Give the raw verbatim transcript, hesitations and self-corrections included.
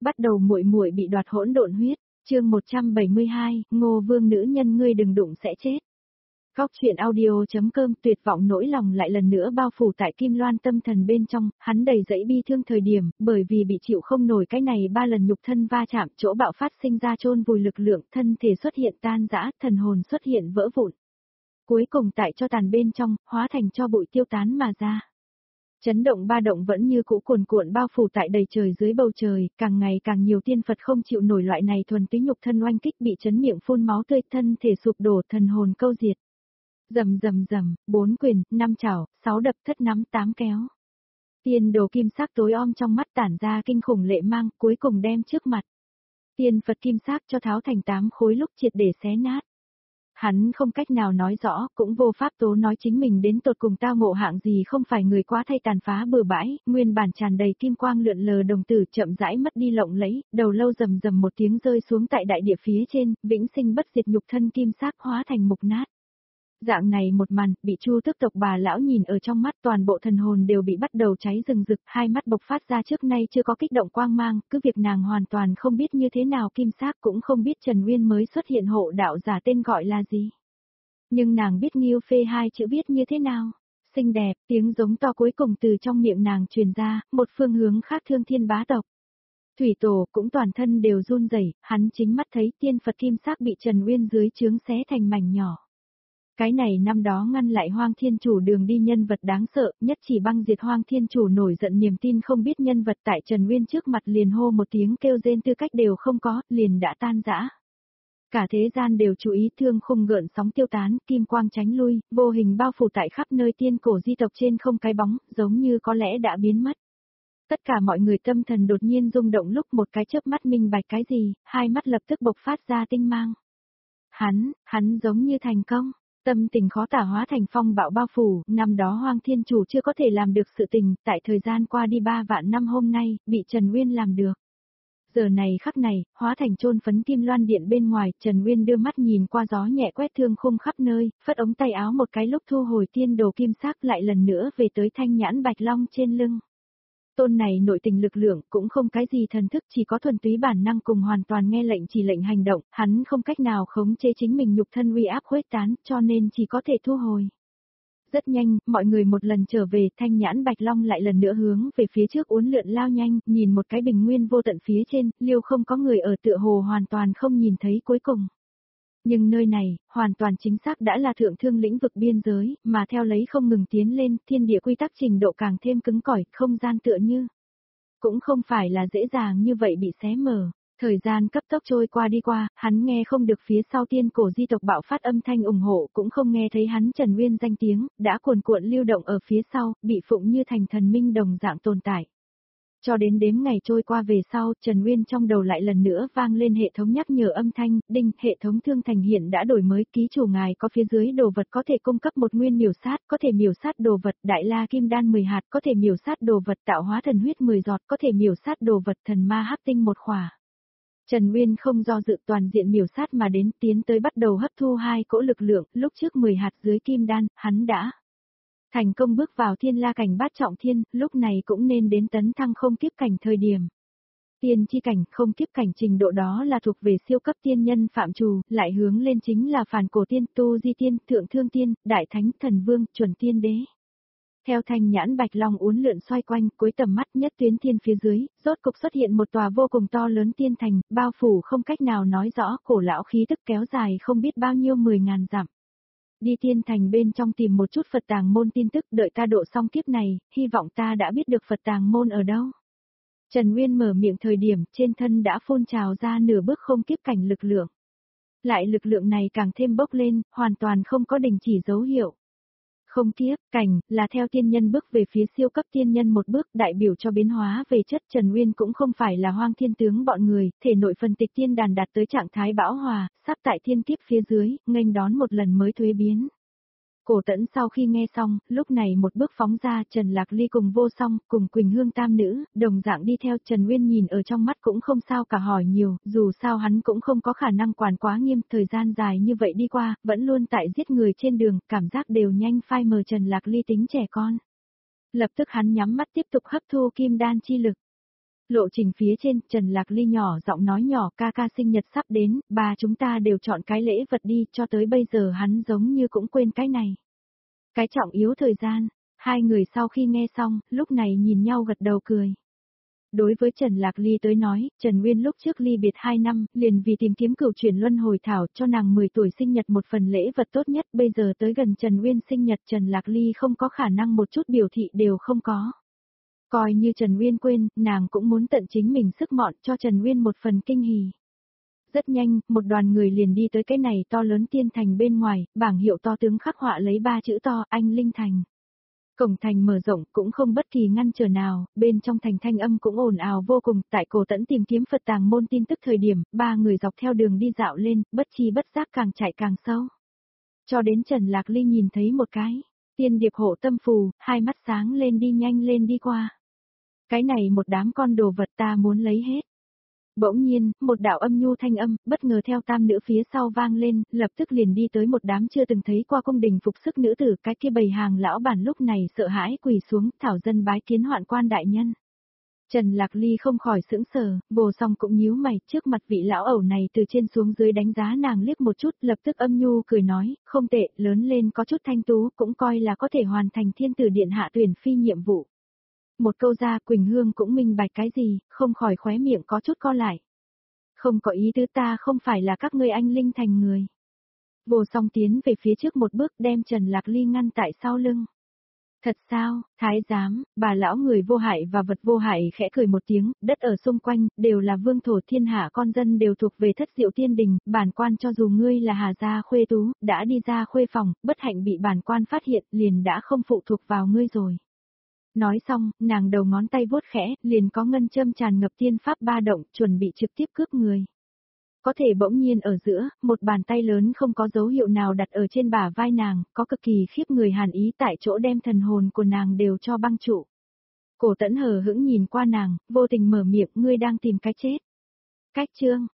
Bắt đầu muội muội bị đoạt hỗn độn huyết, chương một trăm bảy mươi hai, Ngô Vương nữ nhân ngươi đừng đụng sẽ chết. Góc truyện audio.com tuyệt vọng nỗi lòng lại lần nữa bao phủ tại Kim Loan tâm thần bên trong, hắn đầy dẫy bi thương thời điểm, bởi vì bị chịu không nổi cái này ba lần nhục thân va chạm, chỗ bạo phát sinh ra chôn vùi lực lượng, thân thể xuất hiện tan rã, thần hồn xuất hiện vỡ vụn. Cuối cùng tại cho tàn bên trong, hóa thành cho bụi tiêu tán mà ra. Chấn động ba động vẫn như cũ cuồn cuộn bao phủ tại đầy trời dưới bầu trời, càng ngày càng nhiều tiên Phật không chịu nổi loại này thuần túy nhục thân oanh kích bị chấn miệng phun máu tươi, thân thể sụp đổ, thần hồn câu diệt. Rầm rầm rầm, bốn quyền, năm chảo, sáu đập, thất nắm, tám kéo. Tiên đồ kim sắc tối om trong mắt tản ra kinh khủng lệ mang, cuối cùng đem trước mặt. Tiên Phật kim sắc cho tháo thành tám khối lúc triệt để xé nát. Hắn không cách nào nói rõ, cũng vô pháp tố nói chính mình đến tột cùng tao ngộ hạng gì, không phải người quá thay tàn phá bừa bãi, nguyên bản tràn đầy kim quang lượn lờ đồng tử chậm rãi mất đi lộng lẫy, đầu lâu rầm rầm một tiếng rơi xuống tại đại địa phía trên, vĩnh sinh bất diệt nhục thân kim sắc hóa thành mục nát. Dạng này một màn, bị Chu Tước tộc bà lão nhìn ở trong mắt, toàn bộ thần hồn đều bị bắt đầu cháy rừng rực, hai mắt bộc phát ra trước nay chưa có kích động quang mang, cứ việc nàng hoàn toàn không biết như thế nào kim sắc, cũng không biết Trần Uyên mới xuất hiện hộ đạo giả tên gọi là gì. Nhưng nàng biết Nghiêu Phê hai chữ viết như thế nào. Xinh đẹp, tiếng giống to cuối cùng từ trong miệng nàng truyền ra, một phương hướng khác Thương Thiên bá tộc. Thủy Tổ cũng toàn thân đều run rẩy, hắn chính mắt thấy tiên Phật kim sắc bị Trần Uyên dưới trướng xé thành mảnh nhỏ. Cái này năm đó ngăn lại Hoang Thiên Chủ đường đi nhân vật đáng sợ, nhất chỉ băng diệt Hoang Thiên Chủ nổi giận niềm tin không biết nhân vật tại Trần Uyên trước mặt liền hô một tiếng kêu rên tư cách đều không có, liền đã tan rã. Cả thế gian đều chú ý, thương khung gợn sóng tiêu tán, kim quang tránh lui, vô hình bao phủ tại khắp nơi tiên cổ di tộc trên không cái bóng, giống như có lẽ đã biến mất. Tất cả mọi người tâm thần đột nhiên rung động lúc một cái chớp mắt minh bạch cái gì, hai mắt lập tức bộc phát ra tinh mang. Hắn, hắn giống như thành công. Tâm tình khó tả hóa thành phong bạo bao phủ, năm đó Hoang Thiên Chủ chưa có thể làm được sự tình, tại thời gian qua đi ba vạn năm hôm nay, bị Trần Uyên làm được. Giờ này khắc này, hóa thành chôn phấn Kim Loan điện bên ngoài, Trần Uyên đưa mắt nhìn qua gió nhẹ quét thương khung khắp nơi, phất ống tay áo một cái lúc thu hồi tiên đồ kim sắc lại lần nữa về tới thanh nhãn bạch long trên lưng. Tôn này nội tình lực lượng cũng không cái gì thần thức, chỉ có thuần túy bản năng cùng hoàn toàn nghe lệnh chỉ lệnh hành động, hắn không cách nào khống chế chính mình nhục thân uy áp khuếch tán, cho nên chỉ có thể thu hồi. Rất nhanh, mọi người một lần trở về, thanh nhãn bạch long lại lần nữa hướng về phía trước uốn lượn lao nhanh, nhìn một cái bình nguyên vô tận phía trên, liêu không có người ở tựa hồ hoàn toàn không nhìn thấy cuối cùng. Nhưng nơi này, hoàn toàn chính xác đã là thượng thương lĩnh vực biên giới, mà theo lấy không ngừng tiến lên, thiên địa quy tắc trình độ càng thêm cứng cỏi, không gian tựa như. Cũng không phải là dễ dàng như vậy bị xé mở. Thời gian cấp tốc trôi qua đi qua, hắn nghe không được phía sau tiên cổ di tộc bạo phát âm thanh ủng hộ, cũng không nghe thấy hắn Trần Uyên danh tiếng, đã cuồn cuộn lưu động ở phía sau, bị phụng như thành thần minh đồng dạng tồn tại. Cho đến đếm ngày trôi qua về sau, Trần Uyên trong đầu lại lần nữa vang lên hệ thống nhắc nhở âm thanh, đinh, hệ thống Thương Thành hiện đã đổi mới, ký chủ ngài có phía dưới đồ vật có thể cung cấp một nguyên miểu sát, có thể miểu sát đồ vật đại la kim đan mười hạt, có thể miểu sát đồ vật tạo hóa thần huyết mười giọt, có thể miểu sát đồ vật thần ma hắc tinh một khỏa. Trần Uyên không do dự toàn diện miểu sát mà đến, tiến tới bắt đầu hấp thu hai cỗ lực lượng, lúc trước mười hạt dưới kim đan, hắn đã thành công bước vào thiên la cảnh bát trọng thiên, lúc này cũng nên đến tấn thăng không kiếp cảnh thời điểm. Tiên chi cảnh, không kiếp cảnh trình độ đó là thuộc về siêu cấp tiên nhân phạm trù, lại hướng lên chính là phản cổ tiên, tu di tiên, thượng thương tiên, đại thánh, thần vương, chuẩn tiên đế. Theo thanh nhãn bạch long uốn lượn xoay quanh, cuối tầm mắt nhất tuyến thiên phía dưới, rốt cục xuất hiện một tòa vô cùng to lớn tiên thành, bao phủ không cách nào nói rõ, cổ lão khí tức kéo dài không biết bao nhiêu mười ngàn dặm. Đi tiên thành bên trong tìm một chút Phật tàng môn tin tức, đợi ta độ xong kiếp này, hy vọng ta đã biết được Phật tàng môn ở đâu. Trần Uyên mở miệng thời điểm, trên thân đã phun trào ra nửa bước không kiếp cảnh lực lượng. Lại lực lượng này càng thêm bốc lên, hoàn toàn không có đình chỉ dấu hiệu. Không kiếp cảnh, là theo tiên nhân bước về phía siêu cấp tiên nhân một bước, đại biểu cho biến hóa về chất. Trần Uyên cũng không phải là Hoang Thiên tướng bọn người, thể nội phần tịch tiên đàn đạt tới trạng thái bão hòa, sắp tại thiên kiếp phía dưới, nghênh đón một lần mới thuế biến. Cổ Tẫn sau khi nghe xong, lúc này một bước phóng ra, Trần Lạc Ly cùng Vô Song, cùng Quỳnh Hương tam nữ, đồng dạng đi theo. Trần Uyên nhìn ở trong mắt cũng không sao cả hỏi nhiều, dù sao hắn cũng không có khả năng quản quá nghiêm, thời gian dài như vậy đi qua, vẫn luôn tại giết người trên đường, cảm giác đều nhanh phai mờ. Trần Lạc Ly tính trẻ con. Lập tức hắn nhắm mắt tiếp tục hấp thu kim đan chi lực. Lộ trình phía trên, Trần Lạc Ly nhỏ giọng nói nhỏ, ca ca sinh nhật sắp đến, ba chúng ta đều chọn cái lễ vật đi, cho tới bây giờ hắn giống như cũng quên cái này. Cái trọng yếu thời gian, hai người sau khi nghe xong, lúc này nhìn nhau gật đầu cười. Đối với Trần Lạc Ly tới nói, Trần Nguyên lúc trước ly biệt hai năm, liền vì tìm kiếm cửu chuyển luân hồi thảo cho nàng mười tuổi sinh nhật một phần lễ vật tốt nhất, bây giờ tới gần Trần Nguyên sinh nhật Trần Lạc Ly không có khả năng một chút biểu thị đều không có. Coi như Trần Nguyên quên, nàng cũng muốn tận chính mình sức mọn cho Trần Nguyên một phần kinh hỉ. Rất nhanh, một đoàn người liền đi tới cái này to lớn tiên thành bên ngoài, bảng hiệu to tướng khắc họa lấy ba chữ to, Anh Linh Thành. Cổng thành mở rộng cũng không bất kỳ ngăn trở nào, bên trong thành thanh âm cũng ồn ào vô cùng, tại Cổ Tẫn tìm kiếm Phật tàng môn tin tức thời điểm, ba người dọc theo đường đi dạo lên, bất chi bất giác càng chạy càng sâu. Cho đến Trần Lạc Ly nhìn thấy một cái, tiên điệp hộ tâm phù, hai mắt sáng lên đi nhanh lên đi qua. Cái này một đám con đồ vật ta muốn lấy hết. Bỗng nhiên, một đạo âm nhu thanh âm, bất ngờ theo tam nữ phía sau vang lên, lập tức liền đi tới một đám chưa từng thấy qua cung đình phục sức nữ tử, cái kia bầy hàng lão bản lúc này sợ hãi quỳ xuống, thảo dân bái kiến hoạn quan đại nhân. Trần Lạc Ly không khỏi sững sờ, Vô Song cũng nhíu mày, trước mặt vị lão ẩu này từ trên xuống dưới đánh giá nàng liếc một chút, lập tức âm nhu cười nói, không tệ, lớn lên có chút thanh tú, cũng coi là có thể hoàn thành thiên tử điện hạ tuyển phi nhiệm vụ. Một câu ra Quỳnh Hương cũng minh bạch cái gì, không khỏi khóe miệng có chút co lại. Không có ý tứ, ta không phải là các ngươi Anh Linh Thành người. Vô Song tiến về phía trước một bước đem Trần Lạc Ly ngăn tại sau lưng. Thật sao, thái giám, bà lão người vô hại và vật vô hại khẽ cười một tiếng, đất ở xung quanh, đều là vương thổ thiên hạ con dân đều thuộc về thất diệu tiên đình, bản quan cho dù ngươi là Hà gia khuê tú, đã đi ra khuê phòng, bất hạnh bị bản quan phát hiện, liền đã không phụ thuộc vào ngươi rồi. Nói xong, nàng đầu ngón tay vuốt khẽ, liền có ngân châm tràn ngập tiên pháp ba động, chuẩn bị trực tiếp cướp người. Có thể bỗng nhiên ở giữa, một bàn tay lớn không có dấu hiệu nào đặt ở trên bả vai nàng, có cực kỳ khiếp người hàn ý tại chỗ đem thần hồn của nàng đều cho băng trụ. Cổ Tẫn hờ hững nhìn qua nàng, vô tình mở miệng, ngươi đang tìm cái chết. Cách chương,